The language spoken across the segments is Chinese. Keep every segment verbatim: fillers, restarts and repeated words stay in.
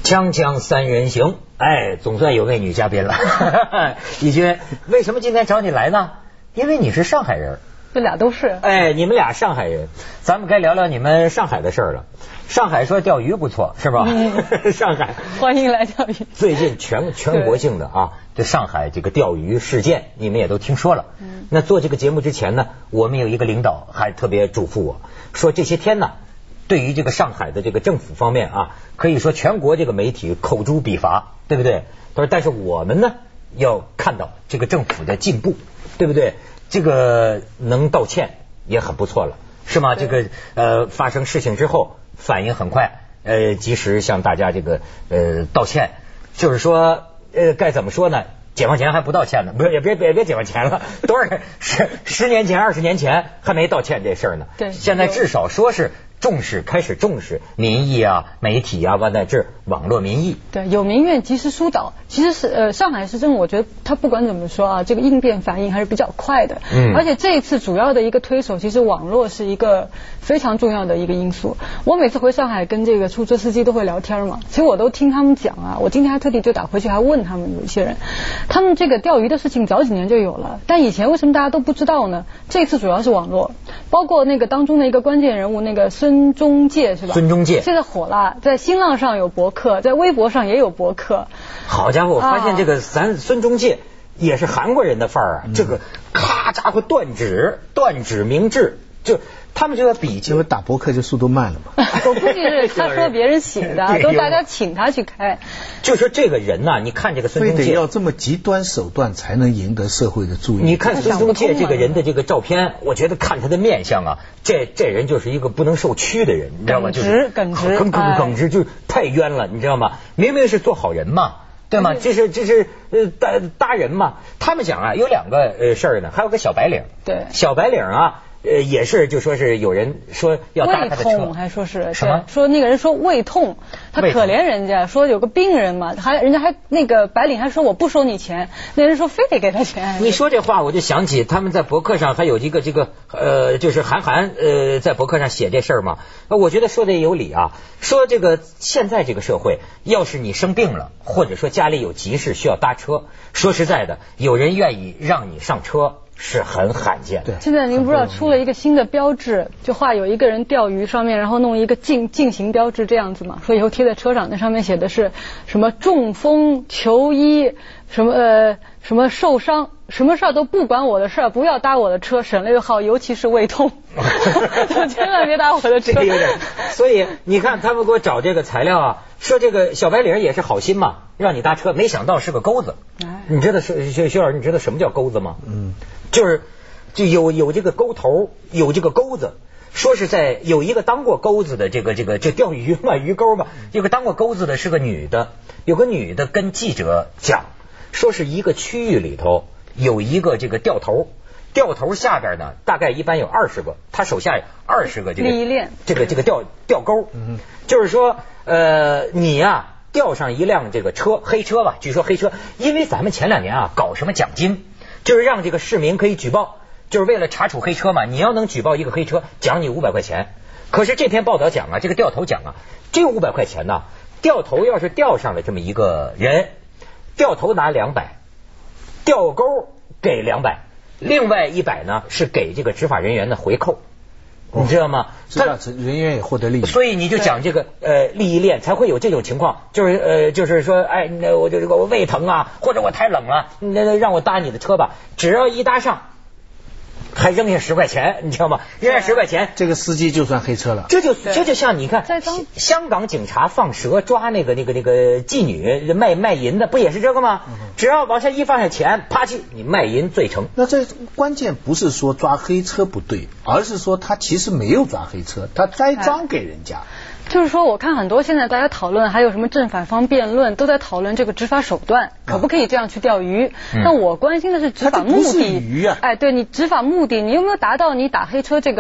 锵锵三人行，哎，总算有位女嘉宾了。李军，为什么今天找你来呢？因为你是上海人。 这俩都是。 哎，你们俩上海人，咱们该聊聊你们上海的事儿了。上海说钓鱼不错，是吧？嗯、上海欢迎来钓鱼。 最近全全国性的啊，这上海这个钓鱼事件，你们也都听说了。嗯、那做这个节目之前呢，我们有一个领导还特别嘱咐我说，这些天呢，对于这个上海的这个政府方面啊，可以说全国这个媒体口诛笔伐，对不对？他说，但是我们呢要看到这个政府的进步，对不对？这个能道歉也很不错了，是吗？这个呃发生事情之后反应很快，呃及时向大家这个呃道歉，就是说呃该怎么说呢？解放前还不道歉呢，不是也别别别解放前了，多少十十年前、二十年前还没道歉这事儿呢。 对， 现在至少说是重视，开始重视民意啊、媒体啊，完乃至网络民意。 对，有民怨及时疏导。其实是呃，上海市政，我觉得他不管怎么说啊，这个应变反应还是比较快的。嗯。而且这一次主要的一个推手，其实网络是一个非常重要的一个因素。我每次回上海跟这个出租车司机都会聊天嘛，其实我都听他们讲啊。我今天还特地就打回去还问他们有一些人，他们这个钓鱼的事情早几年就有了，但以前为什么大家都不知道呢？这次主要是网络，包括那个当中的一个关键人物那个孙中介是吧？ 孙中介现在火了，在新浪上有博客，在微博上也有博客。 好家伙，我发现这个咱孙中介也是韩国人的范儿啊，嗯、这个咔家伙断指断指明志，就他们就要比， 因为打博客就速度慢了嘛。 我估计是他说别人写的，都大家请他去开。 就说这个人呐、啊，你看这个孙中介， 非得要这么极端手段才能赢得社会的注意。 你看孙中介这个人的这个照片，我觉得看他的面相啊，这这人就是一个不能受屈的人，你知道吗？就是耿直， 耿直，耿直，就太冤了，你知道吗？明明是做好人嘛。对吗？这是这是呃搭搭人嘛？他们讲啊，有两个呃事儿呢，还有个小白领。 对， 小白领啊，呃也是就说是有人说要搭他的车， 胃痛还说是什么？ 说那个人说胃痛，他可怜人家，说有个病人嘛，还人家还那个白领还说我不收你钱，那人说非得给他钱。 你说这话我就想起他们在博客上还有一个这个呃，就是韩寒呃在博客上写这事儿嘛，我觉得说的也有理啊。说这个现在这个社会，要是你生病了，或者说家里有急事需要搭车，说实在的，有人愿意让你上车是很罕见的。 现在您不知道出了一个新的标志，就画有一个人钓鱼上面，然后弄一个进进行标志这样子嘛，说以后贴在车上，那上面写的是什么中风求医，什么呃什么受伤，什么事儿都不管我的事儿，不要搭我的车，省略号，尤其是胃痛，千万别搭我的车。 这个有点，所以你看他们给我找这个材料啊，说这个小白领也是好心嘛，让你搭车，没想到是个钩子。你知道是薛薛老师，你知道什么叫钩子吗？嗯，就是就有有这个钩头，有这个钩子。说是在有一个当过钩子的这个这个就钓鱼嘛，鱼钩嘛，有个当过钩子的是个女的，有个女的跟记者讲，说是一个区域里头有一个这个钓头，钓头下边呢大概一般有二十个，他手下有二十个这个这个这个钓钓钩，嗯，就是说呃你呀、啊、钓上一辆这个车黑车吧，据说黑车，因为咱们前两年啊搞什么奖金，就是让这个市民可以举报。就是为了查处黑车嘛，你要能举报一个黑车，奖你五百块钱。可是这篇报道讲啊，这个钓头讲啊，这五百块钱呢，钓头要是钓上了这么一个人，钓头拿两百，钓钩给两百，另外一百呢是给这个执法人员的回扣，你知道吗？ 执法人员也获得利益， 所以你就讲这个呃利益链才会有这种情况，就是呃就是说，哎，那我就这个我胃疼啊，或者我太冷了，那让我搭你的车吧，只要一搭上。还扔下十块钱，你知道吗？扔下十块钱， 这个司机就算黑车了。 这就这就像你看，香港警察放蛇抓那个那个那个妓女卖卖淫的，不也是这个吗？嗯、只要往下一放下钱，啪叽，你卖淫罪成。 那这关键不是说抓黑车不对，而是说他其实没有抓黑车，他栽赃给人家。 就是说，我看很多现在大家讨论，还有什么正反方辩论，都在讨论这个执法手段，可不可以这样去钓鱼？嗯、但我关心的是执法目的。 鱼啊！ 哎，对你执法目的，你有没有达到你打黑车这个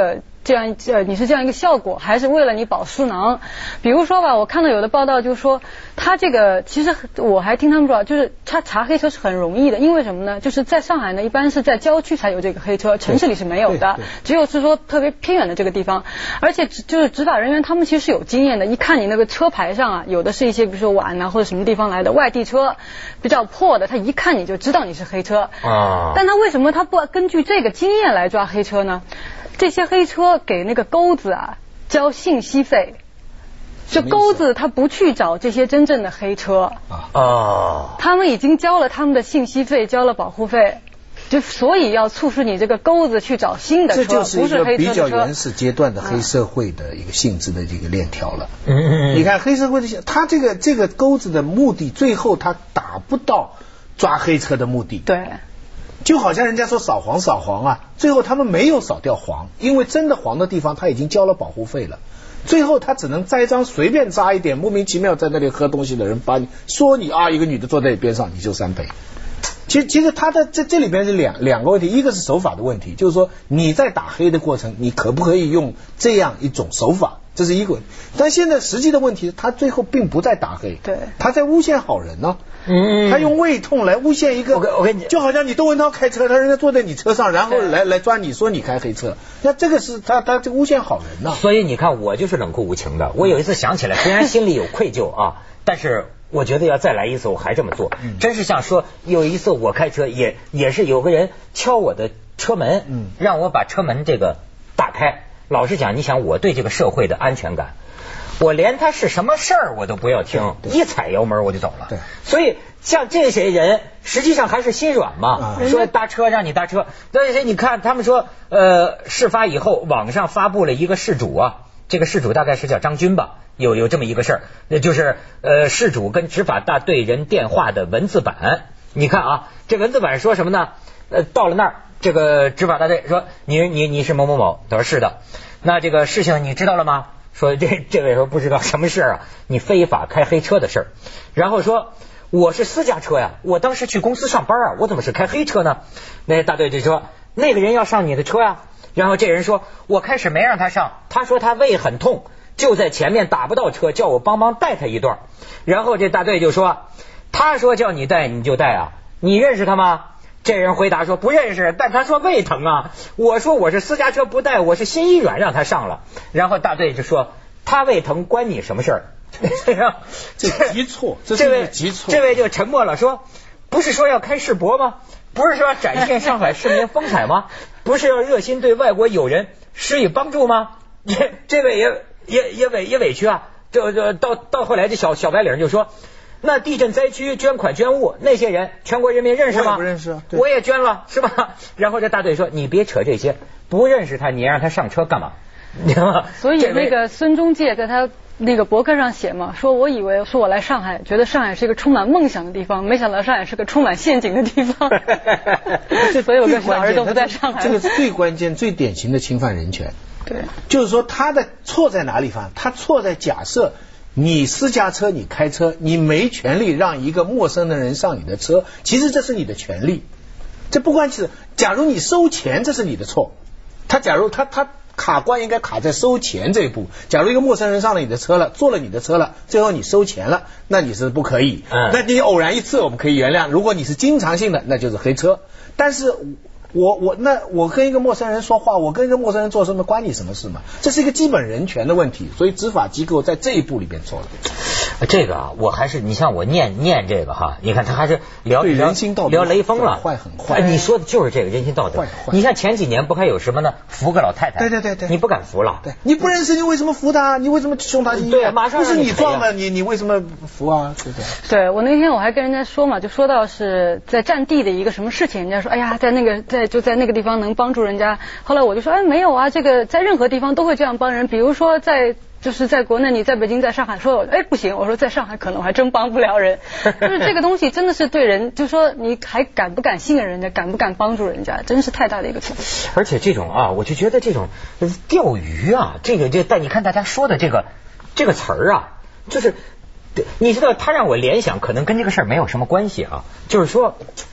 这样呃你是这样一个效果，还是为了你保输囊？比如说吧，我看到有的报道就说，他这个其实我还听他们说，就是他查黑车是很容易的，因为什么呢？就是在上海呢，一般是在郊区才有这个黑车，城市里是没有的，只有是说特别偏远的这个地方，而且就是执法人员他们其实是有经验的，一看你那个车牌上啊，有的是一些比如说皖啊或者什么地方来的外地车，比较破的，他一看你就知道你是黑车啊。但他为什么他不根据这个经验来抓黑车呢？这些黑车给那个钩子啊交信息费，这钩子他不去找这些真正的黑车啊，他们已经交了他们的信息费，交了保护费，就所以要促使你这个钩子去找新的车， 这就是一个比较原始阶段的嗯黑社会的一个性质的这个链条了。嗯，你看黑社会的，他这个这个钩子的目的，最后他达不到抓黑车的目的。 对。 就好像人家说扫黄扫黄啊，最后他们没有扫掉黄，因为真的黄的地方他已经交了保护费了，最后他只能栽赃，随便扎一点莫名其妙在那里喝东西的人，把你说你啊一个女的坐在你边上你就三赔。其实其实他的这这里边是两两个问题，一个是手法的问题，就是说你在打黑的过程，你可不可以用这样一种手法，这是一个问题。但现在实际的问题，他最后并不在打黑， 对， 他在诬陷好人呢、啊。 嗯， 他用胃痛来诬陷一个， 我跟你就好像你窦文涛开车，他人家坐在你车上，然后来来抓你说你开黑车，那这个是他他这诬陷好人呐、啊。 所以你看，我就是冷酷无情的。我有一次想起来，虽然心里有愧疚啊，但是我觉得要再来一次，我还这么做。嗯、真是像说有一次我开车也也是有个人敲我的车门，嗯，让我把车门这个打开。老实讲，你想我对这个社会的安全感。我连他是什么事儿我都不要听，一踩油门我就走了。对，所以像这些人实际上还是心软嘛，啊、说搭车让你搭车。那些你看他们说，呃，事发以后网上发布了一个事主啊，这个事主大概是叫张军吧，有有这么一个事儿，那就是呃事主跟执法大队人电话的文字版。你看啊，这文字版说什么呢？呃，到了那儿，这个执法大队说你你你是某某某，他说是的，那这个事情你知道了吗？说这这位说不知道什么事啊，你非法开黑车的事儿，然后说我是私家车呀，我当时去公司上班啊，我怎么是开黑车呢？那大队就说那个人要上你的车呀，然后这人说我开始没让他上，他说他胃很痛，就在前面打不到车，叫我帮忙带他一段。然后这大队就说他说叫你带你就带啊，你认识他吗？这人回答说不认识，但他说胃疼啊。我说我是私家车不带，我是心一软让他上了。然后大队就说他胃疼关你什么事儿？ 这急错，这是个急错。 这位就沉默了，说不是说要开世博吗？不是说要展现上海市民风采吗？不是要热心对外国友人施以帮助吗？这这位也也也委也委屈啊。这这到到后来这小小白领就说。那地震灾区捐款捐物那些人，全国人民认识吗？ 我也不认识啊， 我也捐了，是吧？然后这大队说：“你别扯这些，不认识他，你让他上车干嘛？”你知道吗？ 所以那个孙中介在他那个博客上写嘛，说我以为说我来上海，觉得上海是一个充满梦想的地方，没想到上海是个充满陷阱的地方。所有个小儿都不在上海。 这个是最关键、最典型的侵犯人权。 对， 就是说他的错在哪里方？他错在假设。你私家车你开车，你没权利让一个陌生的人上你的车，其实这是你的权利。这不关系。假如你收钱，这是你的错。他假如他他卡关应该卡在收钱这一步。假如一个陌生人上了你的车了，坐了你的车了，最后你收钱了，那你是不可以。嗯，那你偶然一次我们可以原谅，如果你是经常性的，那就是黑车。但是我我那我跟一个陌生人说话，我跟一个陌生人做什么，关你什么事嘛？这是一个基本人权的问题，所以执法机构在这一步里边错了。 这个啊，我还是你像我念念这个哈，你看他还是聊人心道德聊雷锋了， 很坏很坏。 哎，你说的就是这个人心道德。 坏坏。 你看前几年不还有什么呢？扶个老太太。 对对对对。 你不敢扶了。 对。你不认识你为什么扶他？你为什么送他医院？ 对，马上不是你撞了你，你为什么扶啊？对不对？ 对，我那天我还跟人家说嘛，就说到是在战地的一个什么事情，人家说哎呀，在那个在就在那个地方能帮助人家。后来我就说哎没有啊，这个在任何地方都会这样帮人，比如说在。就是在国内，你在北京，在上海，说哎不行，我说在上海可能我还真帮不了人。就是这个东西真的是对人，就说你还敢不敢信任人家，敢不敢帮助人家，真是太大的一个错误。 而且这种啊，我就觉得这种钓鱼啊，这个这但你看大家说的这个这个词儿啊，就是你知道他让我联想，可能跟这个事儿没有什么关系啊，就是说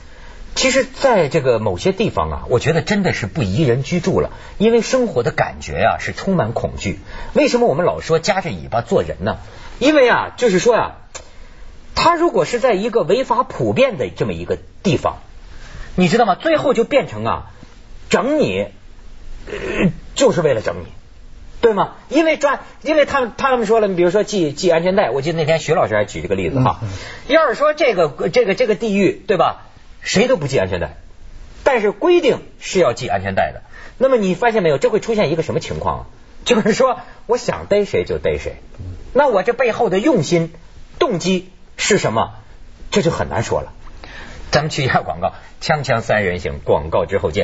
其实在这个某些地方啊，我觉得真的是不宜人居住了，因为生活的感觉啊是充满恐惧。为什么我们老说夹着尾巴做人呢？因为啊，就是说呀、啊，他如果是在一个违法普遍的这么一个地方，你知道吗？最后就变成啊，整你，呃，就是为了整你。对吗？因为抓，因为他们他们说了，你比如说系系安全带，我记得那天徐老师还举这个例子哈。嗯嗯、要是说这个这个这个地狱，对吧？谁都不系安全带，但是规定是要系安全带的。那么你发现没有，这会出现一个什么情况啊？就是说，我想逮谁就逮谁，那我这背后的用心动机是什么？这就很难说了。咱们去一下广告，锵锵三人行，广告之后见。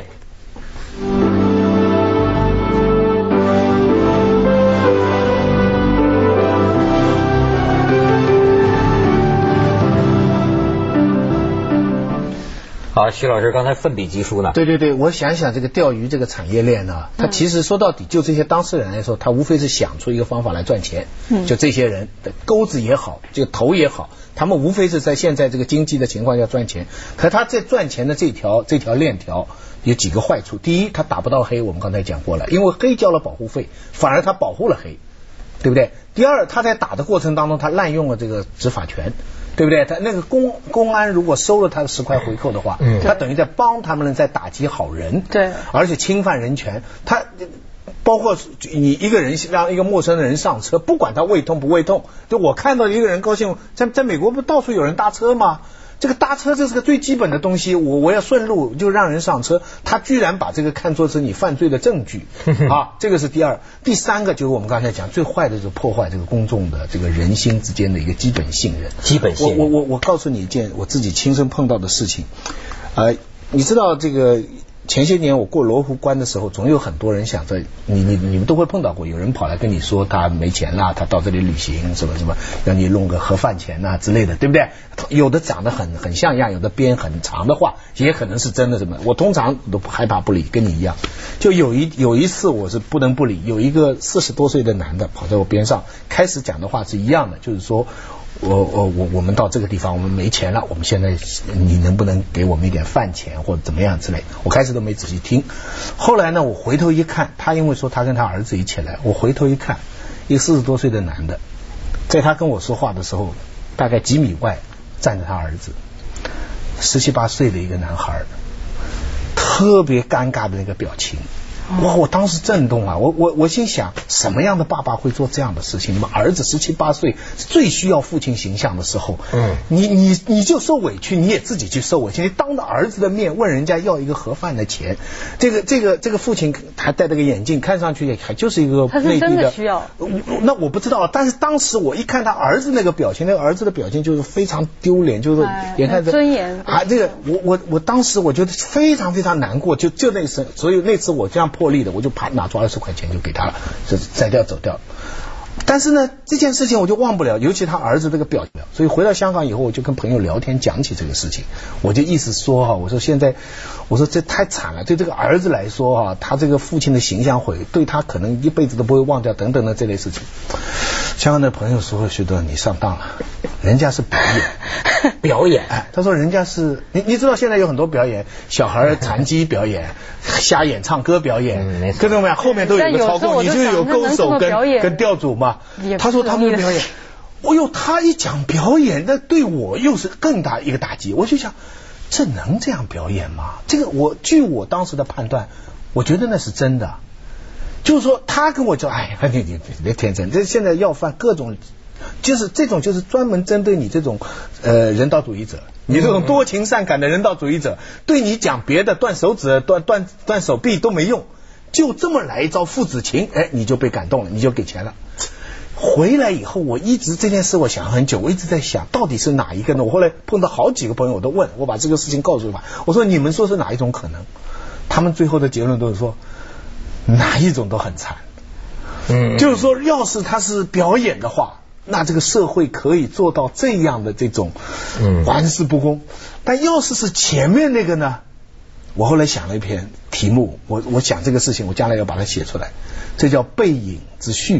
好，徐老师刚才奋笔疾书呢。 对对对，我想想这个钓鱼这个产业链呢，它其实说到底，就这些当事人来说，他无非是想出一个方法来赚钱。嗯，就这些人的钩子也好，这个头也好，他们无非是在现在这个经济的情况下赚钱。可他在赚钱的这条这条链条有几个坏处。第一，他打不到黑，我们刚才讲过了，因为黑交了保护费，反而他保护了黑，对不对？第二，他在打的过程当中，他滥用了这个执法权。对不对？他那个公公安如果收了他的十块回扣的话，嗯，他等于在帮他们在打击好人， 对， 而且侵犯人权。他包括你一个人让一个陌生的人上车，不管他胃痛不胃痛，就我看到一个人高兴，在在美国不到处有人搭车吗？这个搭车这是个最基本的东西，我我要顺路就让人上车，他居然把这个看作是你犯罪的证据啊，这个是第二。第三个就是我们刚才讲最坏的就是破坏这个公众的这个人心之间的一个基本信任。 基本信任。 我我我我告诉你一件我自己亲身碰到的事情，呃，你知道这个。前些年我过罗湖关的时候，总有很多人想着你你你们都会碰到过，有人跑来跟你说他没钱啦，他到这里旅行什么什么，让你弄个盒饭钱呐、啊、之类的，对不对？有的长得很很像样，有的编很长的话，也可能是真的什么。我通常都害怕不理，跟你一样。就有一有一次我是不能不理，有一个四十多岁的男的跑在我边上，开始讲的话是一样的，就是说。我我我我们到这个地方，我们没钱了，我们现在你能不能给我们一点饭钱或者怎么样之类？我开始都没仔细听，后来呢，我回头一看，他因为说他跟他儿子一起来，我回头一看，一个四十多岁的男的，在他跟我说话的时候，大概几米外站着他儿子，十七八岁的一个男孩，特别尴尬的那个表情。哇！我当时震动啊！我我我心想，什么样的爸爸会做这样的事情？你们儿子十七八岁，最需要父亲形象的时候，嗯，你你你就受委屈，你也自己去受委屈，你当着儿子的面问人家要一个盒饭的钱，这个这个这个父亲还戴着个眼镜，看上去也还就是一个他是真的需要。 那我不知道，但是当时我一看他儿子那个表情，那个儿子的表情就是非常丢脸，就是眼看着尊严啊，这个我我我当时我觉得非常非常难过，就就那时，所以那次我这样。破例的，我就啪拿出二十块钱就给他了，就摘掉走掉。但是呢，这件事情我就忘不了，尤其他儿子这个表情。所以回到香港以后，我就跟朋友聊天讲起这个事情，我就意思说哈，我说现在，我说这太惨了，对这个儿子来说哈，他这个父亲的形象毁，对他可能一辈子都不会忘掉，等等的这类事情。香港的朋友说，徐德你上当了，人家是表演， 表演。 哎，他说人家是你你知道现在有很多表演，小孩残疾表演，瞎眼唱歌表演，各种各样后面都有个操控，你就有勾手跟跟吊主嘛。他说他们的表演，哦哟，他一讲表演，那对我又是更大一个打击。我就想，这能这样表演吗？这个我据我当时的判断，我觉得那是真的。就是说，他跟我讲，哎呀，你你别天真，这现在要饭各种，就是这种就是专门针对你这种呃人道主义者，你这种多情善感的人道主义者，对你讲别的断手指、断断断手臂都没用，就这么来一招父子情，哎，你就被感动了，你就给钱了。回来以后，我一直这件事我想很久，我一直在想到底是哪一个呢？我后来碰到好几个朋友，我都问，我把这个事情告诉他，我说你们说是哪一种可能？他们最后的结论都是说。哪一种都很惨，嗯，就是说，要是他是表演的话，那这个社会可以做到这样的这种，嗯，玩世不恭。但要是是前面那个呢？我后来想了一篇题目，我我想这个事情，我将来要把它写出来，这叫《背影之续篇》。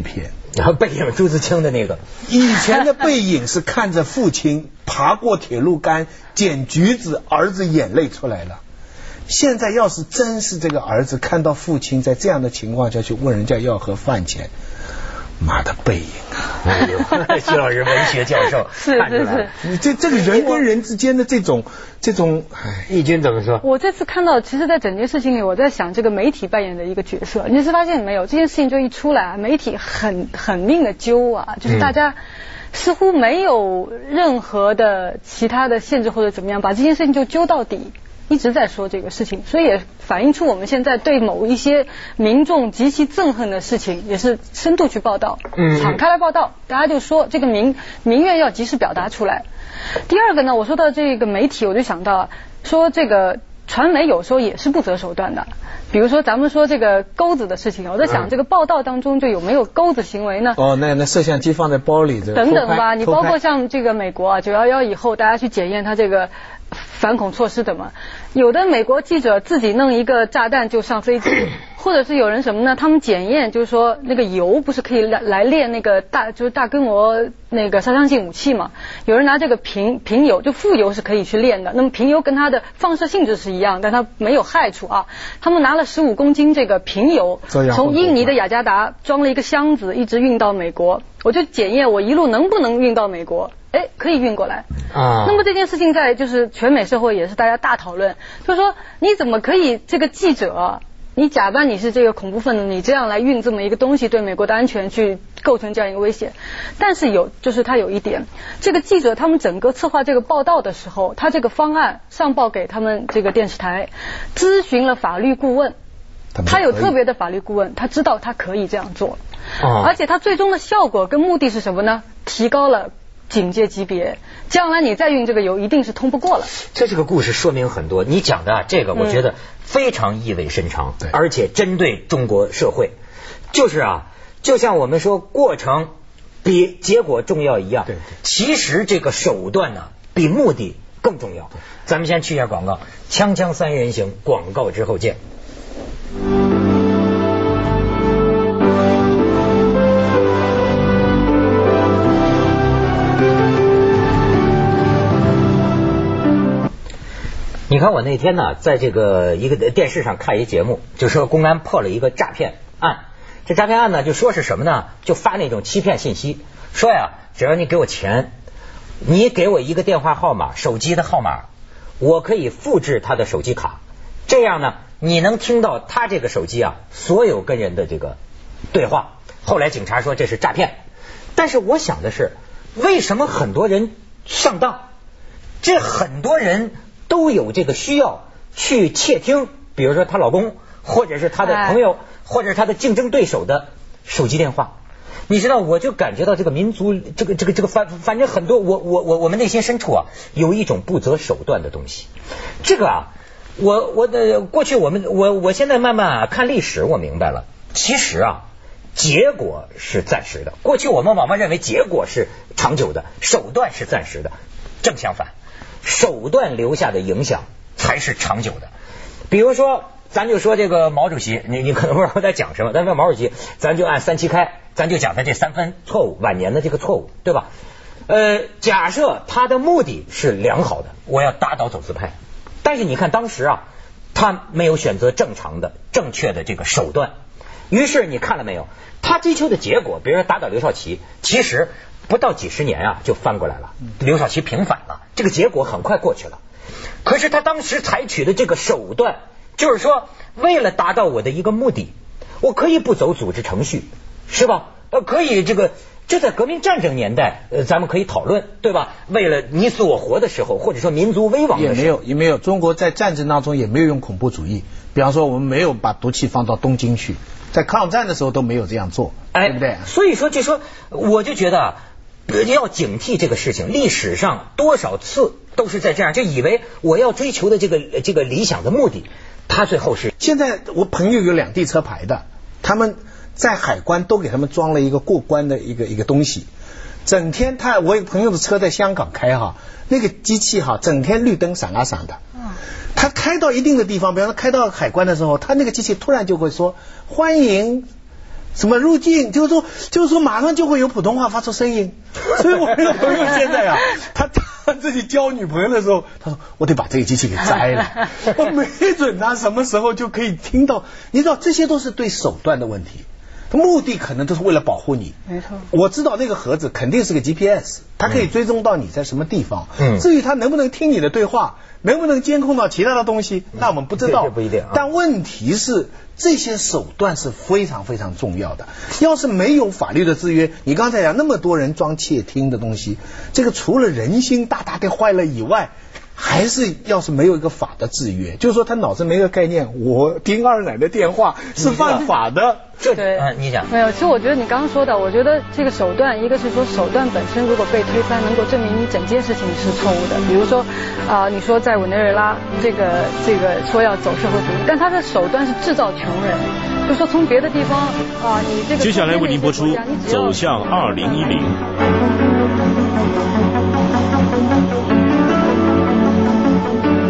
然后背影朱自清的那个， 以前的背影是看着父亲爬过铁路杆捡橘子，儿子眼泪出来了。现在要是真是这个儿子看到父亲在这样的情况下去问人家要盒饭钱，妈的背影啊！ 哎呦，徐老师文学教授是是是， 你这这个人跟人之间的这种这种，哎， 义军怎么说？ 我这次看到，其实，在整件事情里，我在想这个媒体扮演的一个角色。你是发现没有，这件事情就一出来，媒体很很命的揪啊，就是大家似乎没有任何的其他的限制或者怎么样，把这件事情就揪到底。一直在说这个事情，所以也反映出我们现在对某一些民众极其憎恨的事情，也是深度去报道， 嗯， 敞开来报道，大家就说这个民民怨要及时表达出来。第二个呢，我说到这个媒体，我就想到说这个传媒有时候也是不择手段的。比如说咱们说这个钩子的事情，我在想这个报道当中就有没有钩子行为呢？ 哦，那那摄像机放在包里，这等等吧，你包括像这个美国啊，九幺幺以后大家去检验它这个反恐措施的嘛，有的美国记者自己弄一个炸弹就上飞机，或者是有人什么呢？他们检验就是说那个油不是可以来来炼那个大就是大规模那个杀伤性武器嘛？有人拿这个贫贫油就富油是可以去炼的，那么贫油跟它的放射性质是一样，但它没有害处啊。他们拿了十五公斤这个贫油，从印尼的雅加达装了一个箱子，一直运到美国。我就检验我一路能不能运到美国。哎，可以运过来啊。那么这件事情在就是全美社会也是大家大讨论，就是说你怎么可以这个记者，你假扮你是这个恐怖分子，你这样来运这么一个东西，对美国的安全去构成这样一个威胁。但是有就是他有一点，这个记者他们整个策划这个报道的时候，他这个方案上报给他们这个电视台，咨询了法律顾问，他有特别的法律顾问，他知道他可以这样做，啊、而且他最终的效果跟目的是什么呢？提高了警戒级别，将来你再运这个油一定是通不过了。 这这个故事说明很多，你讲的、啊、这个我觉得非常意味深长、嗯、而且针对中国社会，就是啊，就像我们说过程比结果重要一样，对对，其实这个手段呢、啊、比目的更重要。咱们先去一下广告，锵锵三人行，广告之后见。你看我那天呢，在这个一个电视上看一节目，就说公安破了一个诈骗案。这诈骗案呢，就说是什么呢？就发那种欺骗信息，说呀，只要你给我钱，你给我一个电话号码，手机的号码，我可以复制他的手机卡，这样呢，你能听到他这个手机啊所有跟人的这个对话。后来警察说这是诈骗，但是我想的是，为什么很多人上当？这很多人都有这个需要去窃听，比如说她老公，或者是她的朋友，或者是她的竞争对手的手机电话。你知道，我就感觉到这个民族，这个这个这个反反正很多，我我我我们内心深处啊，有一种不择手段的东西。这个啊，我我的过去我们我我现在慢慢啊看历史，我明白了，其实啊，结果是暂时的。过去我们往往认为结果是长久的，手段是暂时的，正相反。手段留下的影响才是长久的。比如说咱就说这个毛主席，你你可能不知道我在讲什么，但是毛主席咱就按三七开，咱就讲他这三分错误，晚年的这个错误，对吧？呃，假设他的目的是良好的，我要打倒走资派，但是你看当时啊，他没有选择正常的正确的这个手段，于是你看了没有，他追求的结果，比如说打倒刘少奇，其实不到几十年啊就翻过来了，刘少奇平反了，这个结果很快过去了。可是他当时采取的这个手段，就是说为了达到我的一个目的，我可以不走组织程序，是吧？呃，可以这个，这在革命战争年代，呃，咱们可以讨论，对吧？为了你死我活的时候，或者说民族危亡的时候， 也没有也没有，中国在战争当中也没有用恐怖主义，比方说我们没有把毒气放到东京去，在抗战的时候都没有这样做， 哎， 对不对？ 所以说就说我就觉得啊，要警惕这个事情，历史上多少次都是在这样，就以为我要追求的这个这个理想的目的，他最后是。 现在我朋友有两地车牌的，他们在海关都给他们装了一个过关的一个一个东西，整天他我有朋友的车在香港开哈，那个机器哈整天绿灯闪啊闪的，他开到一定的地方，比方说开到海关的时候，他那个机器突然就会说欢迎什么入境，就是说就是说马上就会有普通话发出声音。所以我那个朋友现在啊，他他自己交女朋友的时候，他说我得把这个机器给摘了，我没准他什么时候就可以听到。你知道这些都是对手段的问题。目的可能都是为了保护你， 没错。 我知道那个盒子肯定是个 G P S， 它可以追踪到你在什么地方。嗯。至于它能不能听你的对话，能不能监控到其他的东西，那我们不知道。 这不一定啊。 但问题是，这些手段是非常非常重要的。要是没有法律的制约，你刚才讲那么多人装窃听的东西，这个除了人心大大的坏了以外，还是要是没有一个法的制约，就是说他脑子没个概念，我听二奶的电话是犯法的。 这对， 嗯，你讲没有？其实我觉得你刚刚说的，我觉得这个手段，一个是说手段本身如果被推翻，能够证明你整件事情是错误的。比如说啊、呃，你说在委内瑞拉这个这个说要走社会主义，但他的手段是制造穷人，就说从别的地方啊、呃，你这个接下来为您播出《走向二零一零》。